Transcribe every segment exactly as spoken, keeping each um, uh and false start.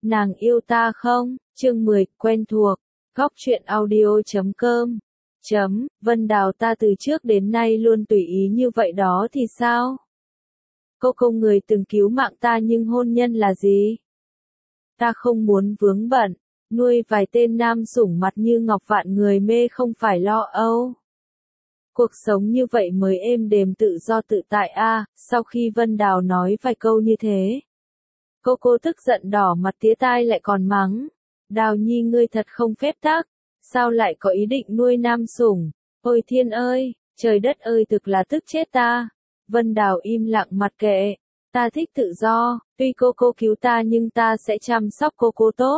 Nàng yêu ta không? Chương mười, quen thuộc. Góc truyện audio chấm com. Chấm, Vân Đào ta từ trước đến nay luôn tùy ý như vậy đó thì sao? Cô công người từng cứu mạng ta nhưng hôn nhân là gì? Ta không muốn vướng bận, nuôi vài tên nam sủng mặt như ngọc vạn người mê không phải lo âu. Cuộc sống như vậy mới êm đềm tự do tự tại a. À, sau khi Vân Đào nói vài câu như thế, cô cô tức giận đỏ mặt tía tai lại còn mắng. Đào Nhi ngươi thật không phép tắc, sao lại có ý định nuôi nam sủng? Ôi thiên ơi, trời đất ơi thực là tức chết ta. Vân Đào im lặng mặt kệ, ta thích tự do, tuy cô cô cứu ta nhưng ta sẽ chăm sóc cô cô tốt.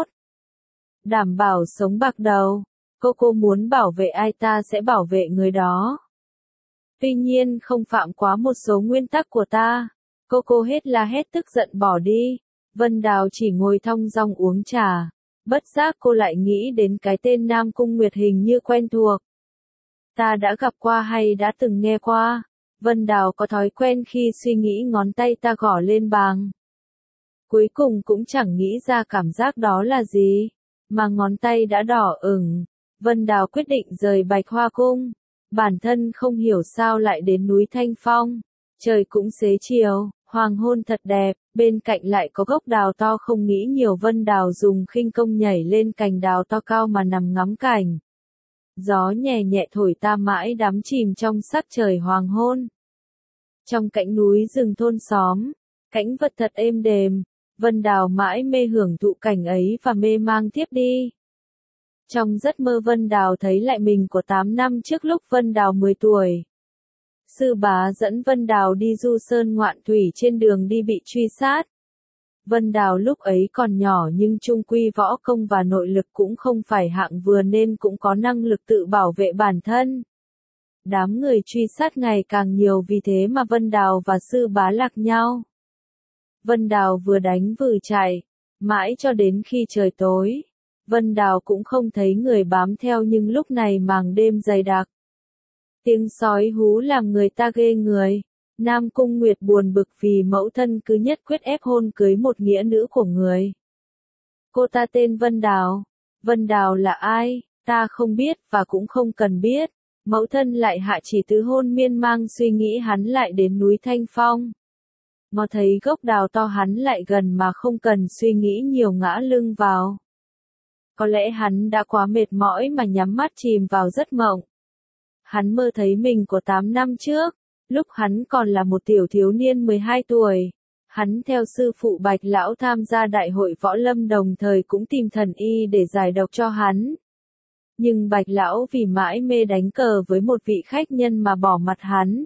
Đảm bảo sống bạc đầu, cô cô muốn bảo vệ ai ta sẽ bảo vệ người đó. Tuy nhiên không phạm quá một số nguyên tắc của ta. Cô cô hết la hét tức giận bỏ đi. Vân Đào chỉ ngồi thong dong uống trà. Bất giác cô lại nghĩ đến cái tên Nam Cung Nguyệt hình như quen thuộc. Ta đã gặp qua hay đã từng nghe qua. Vân Đào có thói quen khi suy nghĩ ngón tay ta gõ lên bàn. Cuối cùng cũng chẳng nghĩ ra cảm giác đó là gì. Mà ngón tay đã đỏ ửng. Vân Đào quyết định rời Bạch Hoa Cung. Bản thân không hiểu sao lại đến núi Thanh Phong. Trời cũng xế chiều, hoàng hôn thật đẹp, bên cạnh lại có gốc đào to không nghĩ nhiều. Vân Đào dùng khinh công nhảy lên cành đào to cao mà nằm ngắm cảnh. Gió nhẹ nhẹ thổi ta mãi đắm chìm trong sắc trời hoàng hôn. Trong cạnh núi rừng thôn xóm, cảnh vật thật êm đềm, Vân Đào mãi mê hưởng thụ cảnh ấy và mê mang tiếp đi. Trong giấc mơ Vân Đào thấy lại mình của tám năm trước lúc Vân Đào mười tuổi. Sư bá dẫn Vân Đào đi du sơn ngoạn thủy trên đường đi bị truy sát. Vân Đào lúc ấy còn nhỏ nhưng chung quy võ công và nội lực cũng không phải hạng vừa nên cũng có năng lực tự bảo vệ bản thân. Đám người truy sát ngày càng nhiều vì thế mà Vân Đào và sư bá lạc nhau. Vân Đào vừa đánh vừa chạy, mãi cho đến khi trời tối. Vân Đào cũng không thấy người bám theo nhưng lúc này màng đêm dày đặc. Tiếng sói hú làm người ta ghê người. Nam Cung Nguyệt buồn bực vì mẫu thân cứ nhất quyết ép hôn cưới một nghĩa nữ của người. Cô ta tên Vân Đào. Vân Đào là ai? Ta không biết và cũng không cần biết. Mẫu thân lại hạ chỉ tứ hôn miên mang suy nghĩ hắn lại đến núi Thanh Phong. Ngó thấy gốc đào to hắn lại gần mà không cần suy nghĩ nhiều ngã lưng vào. Có lẽ hắn đã quá mệt mỏi mà nhắm mắt chìm vào giấc mộng. Hắn mơ thấy mình của tám năm trước, lúc hắn còn là một tiểu thiếu niên mười hai tuổi. Hắn theo sư phụ Bạch Lão tham gia đại hội võ lâm đồng thời cũng tìm thần y để giải độc cho hắn. Nhưng Bạch Lão vì mãi mê đánh cờ với một vị khách nhân mà bỏ mặt hắn.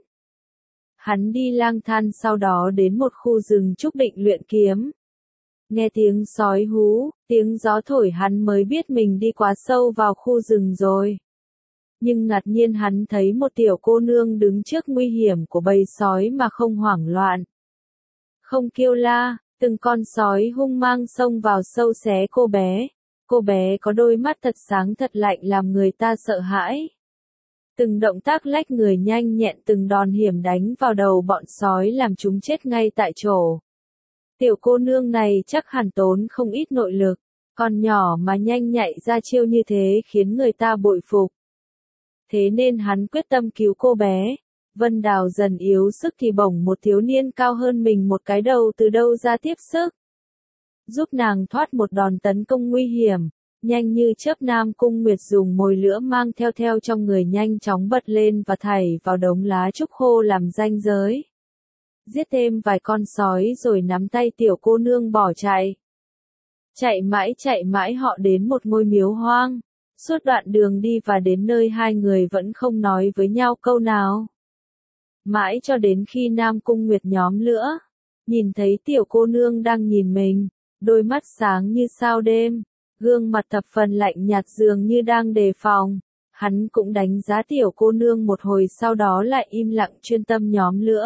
Hắn đi lang thang sau đó đến một khu rừng trúc định luyện kiếm. Nghe tiếng sói hú, tiếng gió thổi hắn mới biết mình đi quá sâu vào khu rừng rồi. Nhưng ngạc nhiên hắn thấy một tiểu cô nương đứng trước nguy hiểm của bầy sói mà không hoảng loạn. Không kêu la, từng con sói hung mang xông vào sâu xé cô bé. Cô bé có đôi mắt thật sáng thật lạnh làm người ta sợ hãi. Từng động tác lách người nhanh nhẹn từng đòn hiểm đánh vào đầu bọn sói làm chúng chết ngay tại chỗ. Tiểu cô nương này chắc hẳn tốn không ít nội lực, còn nhỏ mà nhanh nhạy ra chiêu như thế khiến người ta bội phục. Thế nên hắn quyết tâm cứu cô bé. Vân Đào dần yếu sức thì bỗng một thiếu niên cao hơn mình một cái đầu từ đâu ra tiếp sức. Giúp nàng thoát một đòn tấn công nguy hiểm, nhanh như chớp Nam Cung Nguyệt dùng mồi lửa mang theo theo trong người nhanh chóng bật lên và thảy vào đống lá trúc khô làm ranh giới. Giết thêm vài con sói rồi nắm tay tiểu cô nương bỏ chạy. Chạy mãi chạy mãi họ đến một ngôi miếu hoang. Suốt đoạn đường đi và đến nơi hai người vẫn không nói với nhau câu nào. Mãi cho đến khi Nam Cung Nguyệt nhóm lửa, nhìn thấy tiểu cô nương đang nhìn mình, đôi mắt sáng như sao đêm, gương mặt thập phần lạnh nhạt dường như đang đề phòng. Hắn cũng đánh giá tiểu cô nương một hồi sau đó lại im lặng chuyên tâm nhóm lửa.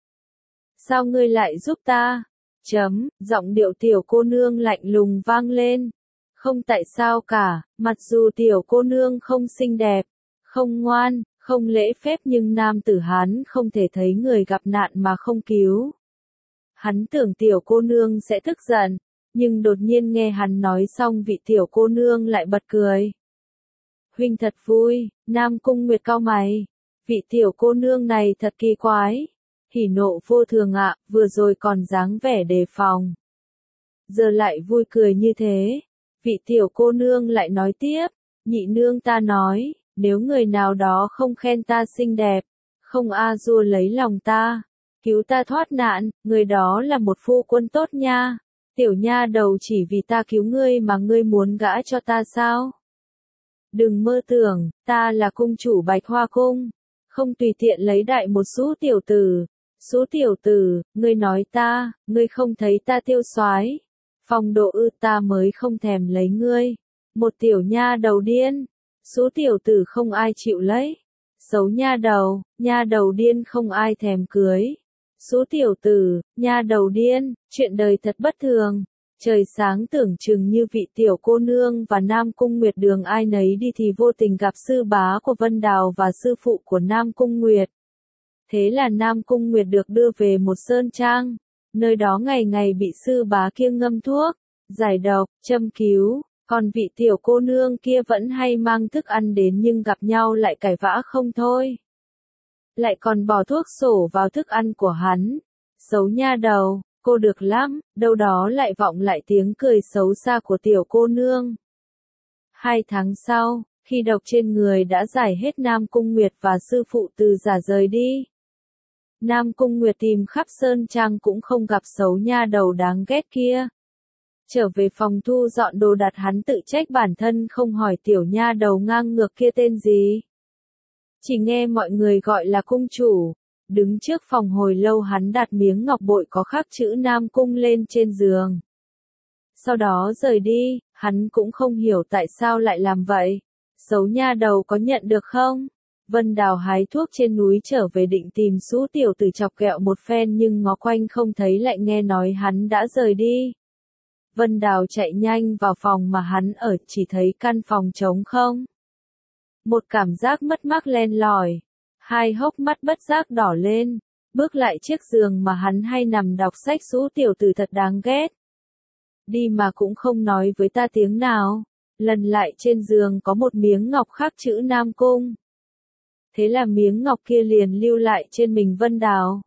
Sao ngươi lại giúp ta? Chấm, giọng điệu tiểu cô nương lạnh lùng vang lên. Không tại sao cả, mặc dù tiểu cô nương không xinh đẹp, không ngoan, không lễ phép nhưng nam tử Hán không thể thấy người gặp nạn mà không cứu. Hắn tưởng tiểu cô nương sẽ tức giận, Nhưng đột nhiên nghe hắn nói xong vị tiểu cô nương lại bật cười. Huynh thật vui, Nam Cung Nguyệt cau mày. Vị tiểu cô nương này thật kỳ quái. Hỉ nộ vô thường ạ, vừa rồi còn dáng vẻ đề phòng. Giờ lại vui cười như thế. Vị tiểu cô nương lại nói tiếp, nhị nương ta nói, nếu người nào đó không khen ta xinh đẹp, không a dua lấy lòng ta, cứu ta thoát nạn, người đó là một phu quân tốt nha. Tiểu nha đầu chỉ vì ta cứu ngươi mà ngươi muốn gả cho ta sao? Đừng mơ tưởng, ta là cung chủ Bạch Hoa Cung, không tùy tiện lấy đại một số tiểu tử. Số tiểu tử, ngươi nói ta, ngươi không thấy ta tiêu soái, phong độ ư, ta mới không thèm lấy ngươi. Một tiểu nha đầu điên, số tiểu tử không ai chịu lấy. Xấu nha đầu, nha đầu điên không ai thèm cưới. Số tiểu tử, nha đầu điên, chuyện đời thật bất thường. Trời sáng tưởng chừng như vị tiểu cô nương và Nam Cung Nguyệt đường ai nấy đi thì vô tình gặp sư bá của Vân Đào và sư phụ của Nam Cung Nguyệt. Thế là Nam Cung Nguyệt được đưa về một sơn trang, nơi đó ngày ngày bị sư bá kia ngâm thuốc, giải độc, châm cứu, còn vị tiểu cô nương kia vẫn hay mang thức ăn đến nhưng gặp nhau lại cãi vã không thôi. Lại còn bỏ thuốc sổ vào thức ăn của hắn. Xấu nha đầu, cô được lắm, đâu đó lại vọng lại tiếng cười xấu xa của tiểu cô nương. Hai tháng sau, khi độc trên người đã giải hết, Nam Cung Nguyệt và sư phụ từ giả rời đi. Nam Cung Nguyệt tìm khắp sơn trang cũng không gặp xấu nha đầu đáng ghét kia. Trở về phòng thu dọn đồ đạc, hắn tự trách bản thân không hỏi tiểu nha đầu ngang ngược kia tên gì. Chỉ nghe mọi người gọi là cung chủ. Đứng trước phòng hồi lâu, hắn đặt miếng ngọc bội có khắc chữ Nam Cung lên trên giường. Sau đó rời đi, hắn cũng không hiểu tại sao lại làm vậy. Xấu nha đầu có nhận được không? Vân Đào hái thuốc trên núi trở về định tìm Sú tiểu tử chọc ghẹo một phen nhưng ngó quanh không thấy, lại nghe nói hắn đã rời đi. Vân Đào chạy nhanh vào phòng mà hắn ở, chỉ thấy căn phòng trống không. Một cảm giác mất mát len lỏi, hai hốc mắt bất giác đỏ lên, bước lại chiếc giường mà hắn hay nằm đọc sách. Sú tiểu tử thật đáng ghét. Đi mà cũng không nói với ta tiếng nào. Lần lại trên giường có một miếng ngọc khắc chữ Nam Cung. Thế là miếng ngọc kia liền lưu lại trên mình Vân Đào.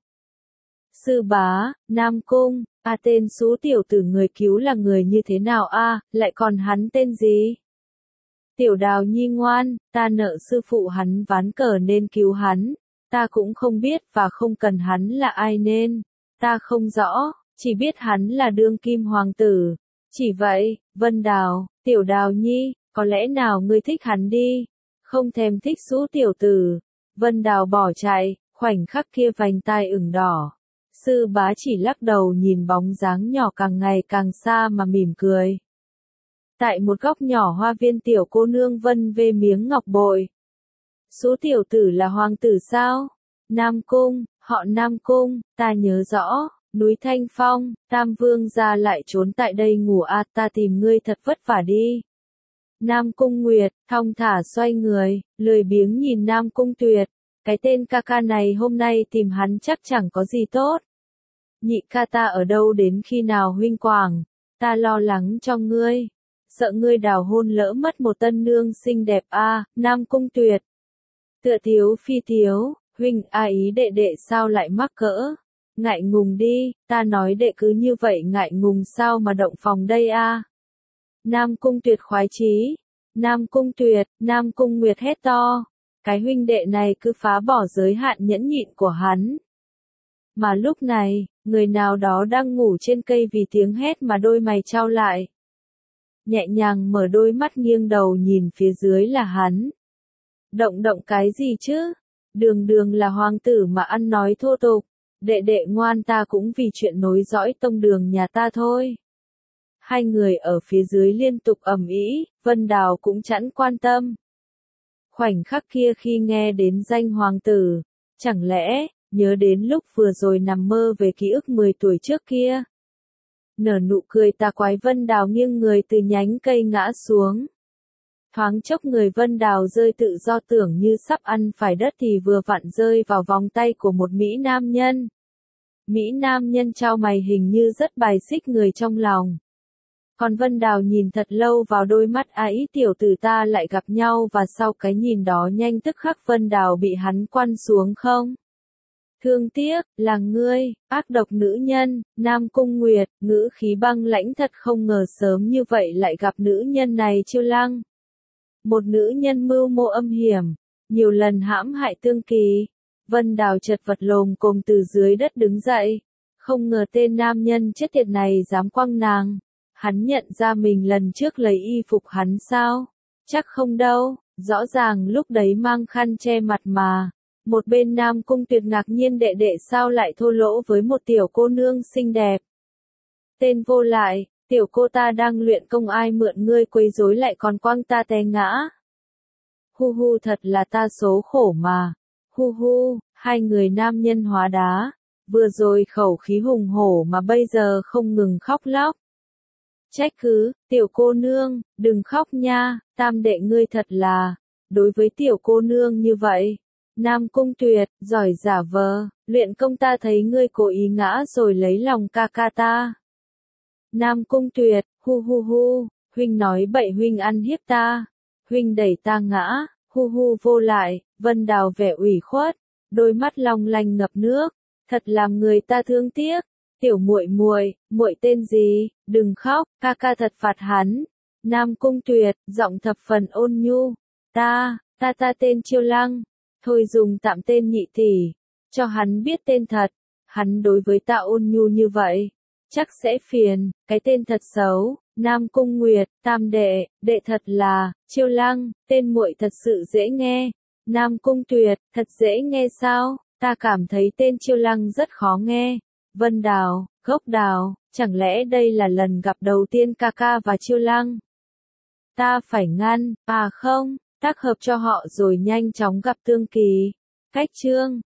Sư bá, Nam Cung, a tên Sú tiểu tử người cứu là người như thế nào a, lại còn hắn tên gì? Tiểu Đào nhi ngoan, ta nợ sư phụ hắn ván cờ nên cứu hắn, ta cũng không biết và không cần hắn là ai nên, ta không rõ, chỉ biết hắn là đương kim hoàng tử. Chỉ vậy, Vân Đào, Tiểu Đào nhi, có lẽ nào ngươi thích hắn đi? Không thèm thích Sú tiểu tử. Vân Đào bỏ chạy, khoảnh khắc kia vành tai ửng đỏ. Sư bá chỉ lắc đầu nhìn bóng dáng nhỏ càng ngày càng xa mà mỉm cười. Tại một góc nhỏ hoa viên, tiểu cô nương vân vê miếng ngọc bội. Sú tiểu tử là hoàng tử sao? Nam Cung, họ Nam Cung, ta nhớ rõ, núi Thanh Phong, Tam Vương gia lại trốn tại đây ngủ à, ta tìm ngươi thật vất vả đi. Nam Cung Nguyệt, thong thả xoay người, lười biếng nhìn Nam Cung Tuyệt, cái tên ca ca này hôm nay tìm hắn chắc chẳng có gì tốt. Nhị ca ta ở đâu đến khi nào huynh Quảng, ta lo lắng cho ngươi, sợ ngươi đào hôn lỡ mất một tân nương xinh đẹp a. À, Nam Cung Tuyệt. Tựa thiếu phi thiếu, huynh a ý đệ đệ sao lại mắc cỡ, ngại ngùng đi, ta nói đệ cứ như vậy ngại ngùng sao mà động phòng đây a. À. Nam Cung Tuyệt khoái chí, Nam Cung Tuyệt, Nam Cung Nguyệt hét to, cái huynh đệ này cứ phá bỏ giới hạn nhẫn nhịn của hắn. Mà lúc này, người nào đó đang ngủ trên cây vì tiếng hét mà đôi mày chau lại. Nhẹ nhàng mở đôi mắt, nghiêng đầu nhìn phía dưới là hắn. Động động cái gì chứ? Đường đường là hoàng tử mà ăn nói thô tục. Đệ đệ ngoan, ta cũng vì chuyện nối dõi tông đường nhà ta thôi. Hai người ở phía dưới liên tục ầm ĩ, Vân Đào cũng chẳng quan tâm. Khoảnh khắc kia khi nghe đến danh hoàng tử, chẳng lẽ nhớ đến lúc vừa rồi nằm mơ về ký ức mười tuổi trước kia. Nở nụ cười tà quái, Vân Đào nghiêng người từ nhánh cây ngã xuống. Thoáng chốc người Vân Đào rơi tự do, tưởng như sắp ăn phải đất thì vừa vặn rơi vào vòng tay của một Mỹ nam nhân. Mỹ nam nhân chau mày, hình như rất bài xích người trong lòng. Còn Vân Đào nhìn thật lâu vào đôi mắt ấy, tiểu tử ta lại gặp nhau, và sau cái nhìn đó nhanh tức khắc Vân Đào bị hắn quăn xuống không. Thương tiếc, là ngươi, ác độc nữ nhân. Nam Cung Nguyệt, ngữ khí băng lãnh thật, không ngờ sớm như vậy lại gặp nữ nhân này. Chiêu Lăng, một nữ nhân mưu mô âm hiểm, nhiều lần hãm hại Tương Kỳ. Vân Đào chật vật lồm cồm từ dưới đất đứng dậy, không ngờ tên nam nhân chết tiệt này dám quăng nàng. Hắn nhận ra mình lần trước lấy y phục hắn sao? Chắc không đâu, rõ ràng lúc đấy mang khăn che mặt mà. Một bên Nam Cung Tuyệt ngạc nhiên, đệ đệ sao lại thô lỗ với một tiểu cô nương xinh đẹp. Tên vô lại, tiểu cô ta đang luyện công, ai mượn ngươi quấy rối lại còn quăng ta té ngã. Hu hu, thật là ta số khổ mà. Hu hu, hai người nam nhân hóa đá, vừa rồi khẩu khí hùng hổ mà bây giờ không ngừng khóc lóc. Trách cứ, tiểu cô nương, đừng khóc nha, tam đệ ngươi thật là, đối với tiểu cô nương như vậy. Nam Cung Tuyệt, giỏi giả vờ, luyện công ta thấy ngươi cố ý ngã rồi lấy lòng ca ca ta. Nam Cung Tuyệt, hu hu hu, huynh nói bậy, huynh ăn hiếp ta, huynh đẩy ta ngã, hu hu. Vô lại, Vân Đào vẻ ủy khuất, đôi mắt long lanh ngập nước, thật làm người ta thương tiếc. Tiểu muội muội, muội tên gì, đừng khóc, ca ca thật phạt hắn. Nam Cung Tuyệt, giọng thập phần ôn nhu, ta, ta ta tên Chiêu Lăng, thôi dùng tạm tên nhị tỷ, cho hắn biết tên thật. Hắn đối với ta ôn nhu như vậy, chắc sẽ phiền, cái tên thật xấu. Nam Cung Nguyệt, tam đệ, đệ thật là, Chiêu Lăng, tên muội thật sự dễ nghe. Nam Cung Tuyệt, thật dễ nghe sao, ta cảm thấy tên Chiêu Lăng rất khó nghe. Vân Đào, gốc đào, chẳng lẽ đây là lần gặp đầu tiên ca ca và Chiêu Lăng? Ta phải ngăn, à không, tác hợp cho họ rồi nhanh chóng gặp Tương Kỳ. Cách chương